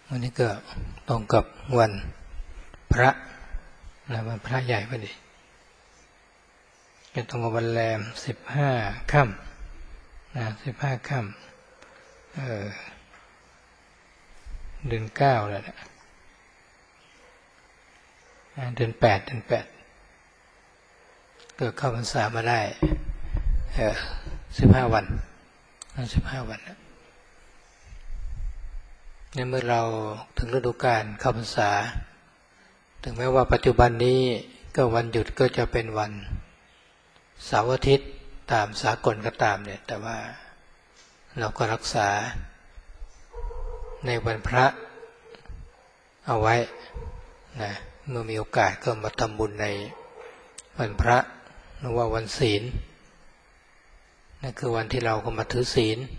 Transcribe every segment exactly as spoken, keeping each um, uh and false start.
วันนี้ก็ตรงกับวันพระนะวันพระใหญ่พอดีก็ตรงกับวันแรมสิบห้าค่ำนะสิบห้าค่ำเออเดือนเก้าแล้วนะเดือนแปดเดือนแปดก็เข้าพรรษามาได้เออสิบห้าวันสิบห้าวันนะในเมื่อเราถึงฤดูกาลเข้าพรรษาถึงแม้ว่าปัจจุบันนี้ก็วันหยุดก็จะเป็นวันเสาร์อาทิตย์ตามสากลก็ตามเนี่ยแต่ว่าเราก็รักษาในวันพระเอาไว้นะเมื่อมีโอกาสก็มาทำบุญในวันพระหรือว่าวันศีลนั่นคือวันที่เราก็มาถือศีล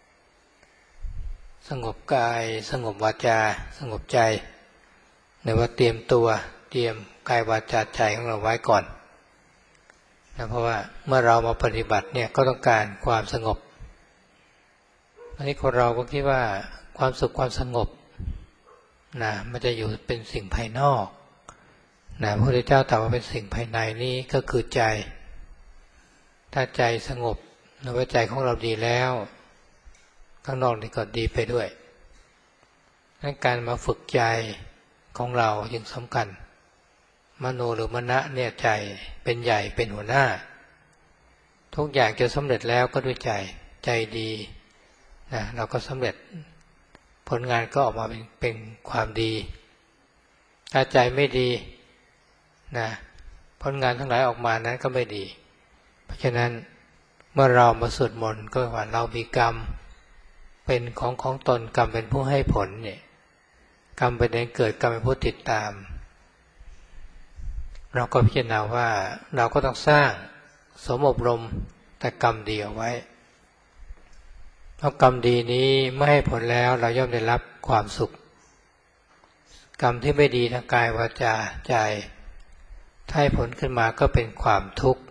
สงบกายสงบวาจาสงบใจในว่าเตรียมตัวเตรียมกายวาจาใจของเราไว้ก่อนนะเพราะว่าเมื่อเรามาปฏิบัติเนี่ยก็ต้องการความสงบอันนี้คนเราก็คิดว่าความสุขความสงบนะมันจะอยู่เป็นสิ่งภายนอกนะพระพุทธเจ้าตรัสว่าเป็นสิ่งภายในนี้ก็คือใจถ้าใจสงบในว่าใจของเราดีแล้วข้างนอกนี่ก็ดีไปด้วยดังนั้นการมาฝึกใจของเราจึงสำคัญมโนหรือมนะเนี่ยใจเป็นใหญ่เป็นหัวหน้าทุกอย่างจะสำเร็จแล้วก็ด้วยใจใจดีนะเราก็สำเร็จผลงานก็ออกมาเป็นเป็นความดีถ้าใจไม่ดีนะผลงานทั้งหลายออกมานั้นก็ไม่ดีเพราะฉะนั้นเมื่อเรามาสวดมนต์ก็ว่าเรามีกรรมเป็นของของตนกรรมเป็นผู้ให้ผลเนี่ยกรรมเป็นเองเกิดกรรมเป็นผู้ติดตามเราก็พิจารณาว่าเราก็ต้องสร้างสมอบรมแต่กรรมดีเอาไว้เพราะกรรมดีนี้ไม่ให้ผลแล้วเราย่อมได้รับความสุขกรรมที่ไม่ดีทางกายวาจาใจถ้าให้ผลขึ้นมาก็เป็นความทุกข์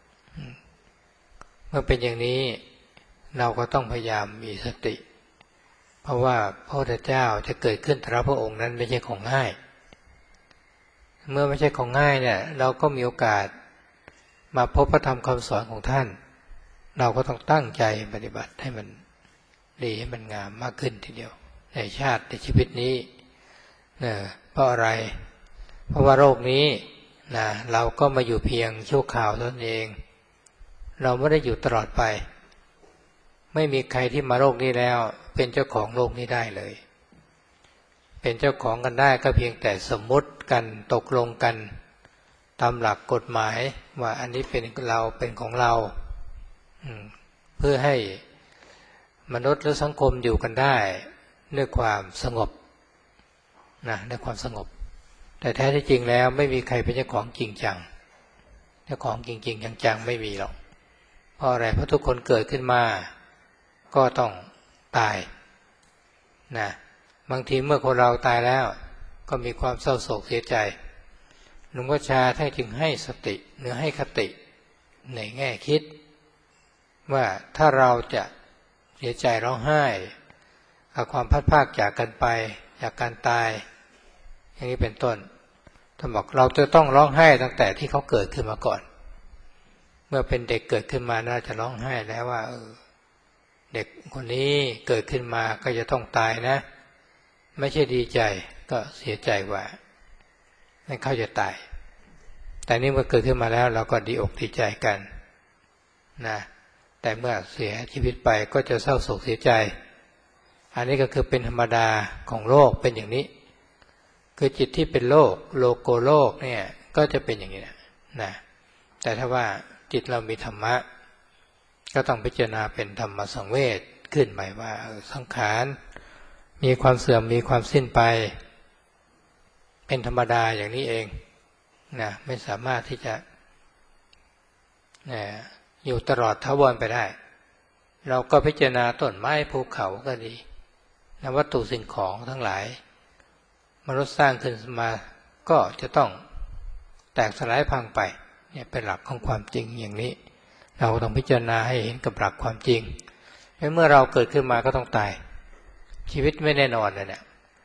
เมื่อเป็นอย่างนี้เราก็ต้องพยายามมีสติเพราะว่าพระพุทธเจ้าจะเกิดขึ้นแต่ละพระองค์นั้นไม่ใช่ของง่ายเมื่อไม่ใช่ของง่ายเนี่ยเราก็มีโอกาสมาพบพระธรรมคำสอนของท่านเราก็ต้องตั้งใจปฏิบัติให้มันดีให้มันงามมากขึ้นทีเดียวในชาติในชีวิตนี้นะเพราะอะไรเพราะว่าโรคนี้นะเราก็มาอยู่เพียงชั่วคราวเท่านั้นเองเราไม่ได้อยู่ตลอดไปไม่มีใครที่มาโลกนี้แล้วเป็นเจ้าของโลกนี้ได้เลยเป็นเจ้าของกันได้ก็เพียงแต่สมมุติกันตกลงกันตามหลักกฎหมายว่าอันนี้เป็นเราเป็นของเราเพื่อให้มนุษย์หรือสังคมอยู่กันได้ด้วยความสงบนะด้วยความสงบแต่แท้ที่จริงแล้วไม่มีใครเป็นเจ้าของจริงจังเจ้าของจริงๆจังๆไม่มีหรอกเพราะอะไรเพราะทุกคนเกิดขึ้นมาก็ต้องตายนะบางทีเมื่อคนเราตายแล้วก็มีความเศร้าโศกเสียใจหลวงพ่อชาท่านจึงให้สติหรือให้คติในแง่คิดว่าถ้าเราจะเสียใจร้องไห้กับความพัดพรากจากกันไปจากการตายอย่างนี้เป็นต้นท่านบอกเราจะต้องร้องไห้ตั้งแต่ที่เขาเกิดขึ้นมาก่อนเมื่อเป็นเด็กเกิดขึ้นมาน่าจะร้องไห้แล้วว่าเออเด็กคนนี้เกิดขึ้นมาก็จะต้องตายนะไม่ใช่ดีใจก็เสียใจว่าไม่เขาจะตายแต่นี่เมื่อเกิดขึ้นมาแล้วเราก็ดีอกดีใจกันนะแต่เมื่อเสียชีวิตไปก็จะเศร้าโศกเสียใจอันนี้ก็คือเป็นธรรมดาของโลกเป็นอย่างนี้คือจิตที่เป็นโลกโลโกโลกเนี่ยก็จะเป็นอย่างนี้นะนะแต่ถ้าว่าจิตเรามีธรรมะก็ต้องพิจารณาเป็นธรรมสังเวชขึ้นหมายว่าสังขารมีความเสื่อมมีความสิ้นไปเป็นธรรมดาอย่างนี้เองนะไม่สามารถที่จะนะอยู่ตลอดถาวรไปได้เราก็พิจารณาต้นไม้ภูเขาก็ดีนะวัตถุสิ่งของทั้งหลายมนุษย์สร้างขึ้นมาก็จะต้องแตกสลายพังไปเนี่ยเป็นหลักของความจริงอย่างนี้เราต้องพิจารณาให้เห็นกับหลักความจริงเมื่อเราเกิดขึ้นมาก็ต้องตายชีวิตไม่แน่นอนเลยเนี่ย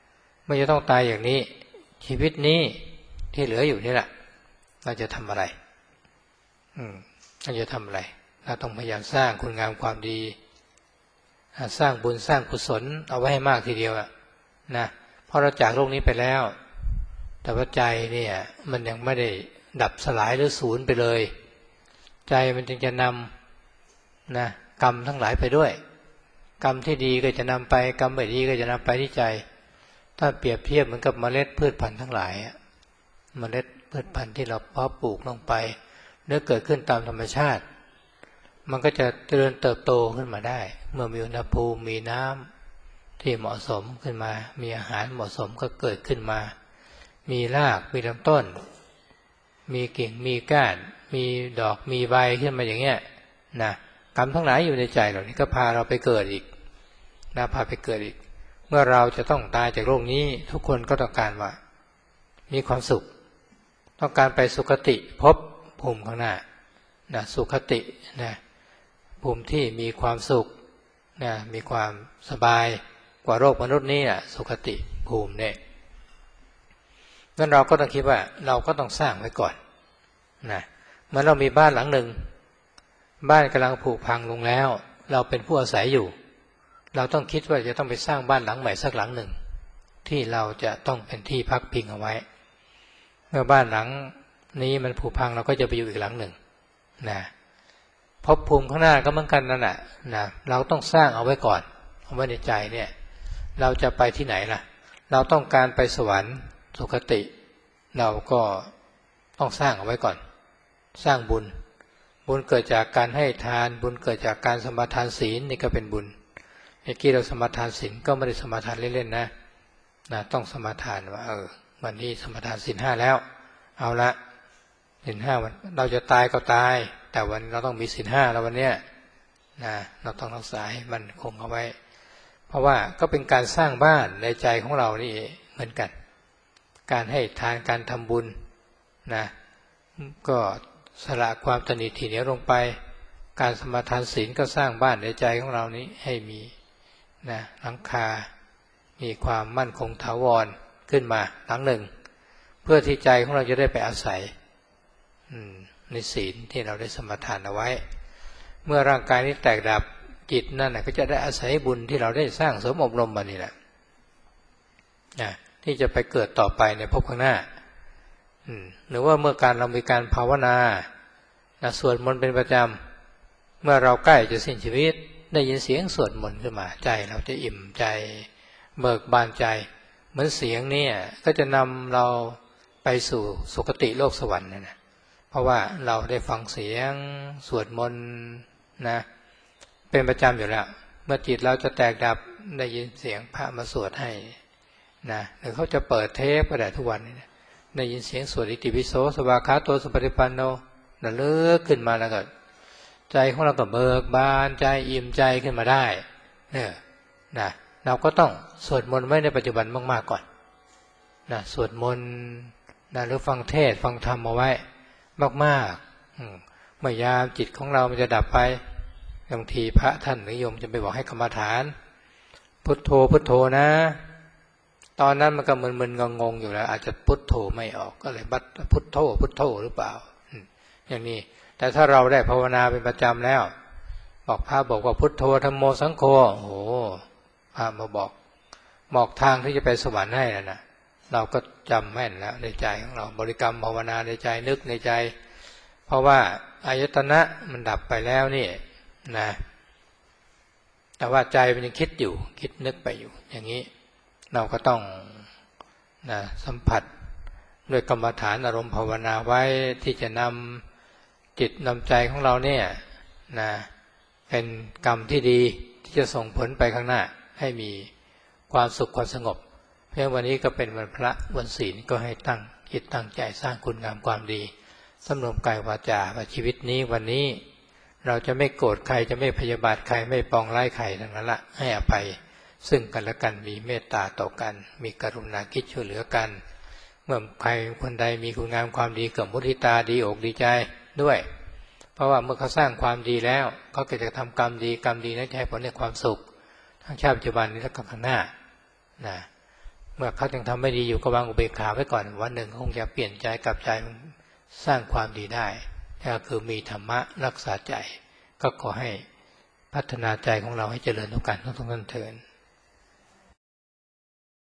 ไม่จะต้องตายอย่างนี้ชีวิตนี้ที่เหลืออยู่นี่แหละเราจะทำอะไรอืมเราจะทำอะไรเราต้องพยายามสร้างคุณงามความดีสร้างบุญสร้างกุศลเอาไว้ให้มากทีเดียวอะนะเพราะเราจากโลกนี้ไปแล้วแต่ว่าใจเนี่ยมันยังไม่ได้ดับสลายหรือสูญไปเลยใจมันจึงจะนำนะกรรมทั้งหลายไปด้วยกรรมที่ดีก็จะนำไปกรรมไม่ดีก็จะนำไปที่ใจถ้าเปรียบเทียบเหมือนกับเมล็ดพืชพันธุ์ทั้งหลายเมล็ดพืชพันธุ์ที่เราเพาะปลูกลงไปเนื้อเกิดขึ้นตามธรรมชาติมันก็จะเจริญเติบโตขึ้นมาได้เมื่อมีอุณหภูมิมีน้ำที่เหมาะสมขึ้นมามีอาหารเหมาะสมก็เกิดขึ้นมามีรากมีลำต้นมีกิ่งมีก้านมีดอกมีใบขึ้นมาอย่างเงี้ยนะกรรมทั้งหลายอยู่ในใจเหล่านี้ก็พาเราไปเกิดอีกนะพาไปเกิดอีกเมื่อเราจะต้องตายจากโลกนี้ทุกคนก็ต้องการว่ามีความสุขต้องการไปสุคติภพภูมิข้างหน้านะสุคตินะภูมิที่มีความสุขนะมีความสบายกว่าโลกมนุษย์นี่อ่ะสุคติภูมิเนี่ยงั้นเราก็ต้องคิดว่าเราก็ต้องสร้างไว้ก่อนนะเมื่อเรามีบ้านหลังหนึ่งบ้านกำลังผุพังลงแล้วเราเป็นผู้อาศัยอยู่เราต้องคิดว่าจะต้องไปสร้างบ้านหลังใหม่สักหลังหนึ่งที่เราจะต้องเป็นที่พักพิงเอาไว้เมื่อบ้านหลังนี้มันผุพังเราก็จะไปอยู่อีกหลังหนึ่งนะภพภูมิข้างหน้าก็เหมือนกันนั่นแหละนะเราต้องสร้างเอาไว้ก่อนเอาไว้ในใจเนี่ยเราจะไปที่ไหนล่ะเราต้องการไปสวรรค์สุคติเราก็ต้องสร้างเอาไว้ก่อนสร้างบุญบุญเกิดจากการให้ทานบุญเกิดจากการสมาทานศีลนี่ก็เป็นบุญเมื่อกี้เราสมาทานศีลก็ไม่ได้สมาทานเล่นๆนะนะต้องสมาทานว่าเออวันนี้สมาทานศีลห้าแล้วเอาละศีลห้าวันเราจะตายก็ตายแต่วันเราต้องมีศีลห้าแล้ววันเนี้ยนะเราต้องรักษาให้มันคงเอาไว้เพราะว่าก็เป็นการสร้างบ้านในใจของเรานี่เหมือนกันการให้ทานการทำบุญนะก็สละความตนีทีเหนียวลงไปการสมาทานศีลก็สร้างบ้านในใจของเรานี้ให้มีนะหลังคามีความมั่นคงถาวรขึ้นมาหลังหนึ่งเพื่อที่ใจของเราจะได้ไปอาศัยในศีลที่เราได้สมาทานเอาไว้เมื่อร่างกายนี้แตกดับจิตนั่นก็จะได้อาศัยบุญที่เราได้สร้างสมอบรมมานี่แหละนะที่จะไปเกิดต่อไปในภพข้างหน้าหรือว่าเมื่อการเรามีการภาวนานะสวดมนต์เป็นประจำเมื่อเราใกล้จะสิ้นชีวิตได้ยินเสียงสวดมนต์ขึ้นมาใจเราจะอิ่มใจเบิกบานใจเหมือนเสียงนี่ก็จะนำเราไปสู่สุคติโลกสวรรค์นะเพราะว่าเราได้ฟังเสียงสวดมนต์นะเป็นประจำอยู่แล้วเมื่อจิตเราจะแตกดับได้ยินเสียงพระมาสวดให้นะหรือเขาจะเปิดเทปก็ได้ทุกวันนี้ได้ยินเสียงสวดอิติปิโสสวากขาโตสุปฏิปันโนระลึกขึ้นมาแล้วก็ใจของเราก็เบิกบานใจอิ่มใจขึ้นมาได้เนี่ยนะเราก็ต้องสวดมนต์ไว้ในปัจจุบันมากๆก่อนนะสวดมนต์นะหรือฟังเทศฟังธรรมเอาไว้มากๆเมื่อยามจิตของเรามันจะดับไปบางทีพระท่านหรือโยมจะไปบอกให้กรรมฐานพุทโธพุทโธนะตอนนั้นมันก็มึนๆงงๆอยู่แล้วอาจจะพุทโธไม่ออกก็เลยบัดพุทโธพุทโธหรือเปล่าอย่างนี้แต่ถ้าเราได้ภาวนาเป็นประจำแล้วบอกพระบอกว่าพุทโธธัมโมสังโฆโอ้โหพระมาบอกบอกทางที่จะไปสวรรค์ให้แล้วนะเราก็จำแม่นแล้วในใจของเราบริกรรมภาวนาในใจนึกในใจเพราะว่าอายตนะมันดับไปแล้วนี่นะแต่ว่าใจมันยังคิดอยู่คิดนึกไปอยู่อย่างนี้เราก็ต้องนะสัมผัสด้วยกรรมฐานอารมณ์ภาวนาไว้ที่จะนำจิตนำใจของเราเนี่ยนะเป็นกรรมที่ดีที่จะส่งผลไปข้างหน้าให้มีความสุขความสงบเพียงวันนี้ก็เป็นวันพระวันศีลก็ให้ตั้งจิตตั้งใจสร้างคุณงามความดีสำรวมกายวาจาว่าชีวิตนี้วันนี้เราจะไม่โกรธใครจะไม่พยาบาทใครไม่ปองร้ายใครทั้งนั้นละให้อภัยซึ่งกันและกันมีเมตตาต่อกันมีกรุณาคิดช่วยเหลือกันเมื่อใครคนใดมีคุณงามความดีเกิดมุทิตาดีอกดีใจด้วยเพราะว่าเมื่อเขาสร้างความดีแล้วเขาก็จะทำกรรมดีกรรมดีนั้นจะให้ผลในความสุขทั้งชาติปัจจุบันนี้และข้างหน้านะเมื่อเขายังทำไม่ดีอยู่ก็วางอุเบกขาไว้ก่อนวันหนึ่งคงจะเปลี่ยนใจกลับใจสร้างความดีได้ก็คือมีธรรมะรักษาใจก็ขอให้พัฒนาใจของเราให้เจริญทุกการทุกท่านเถิด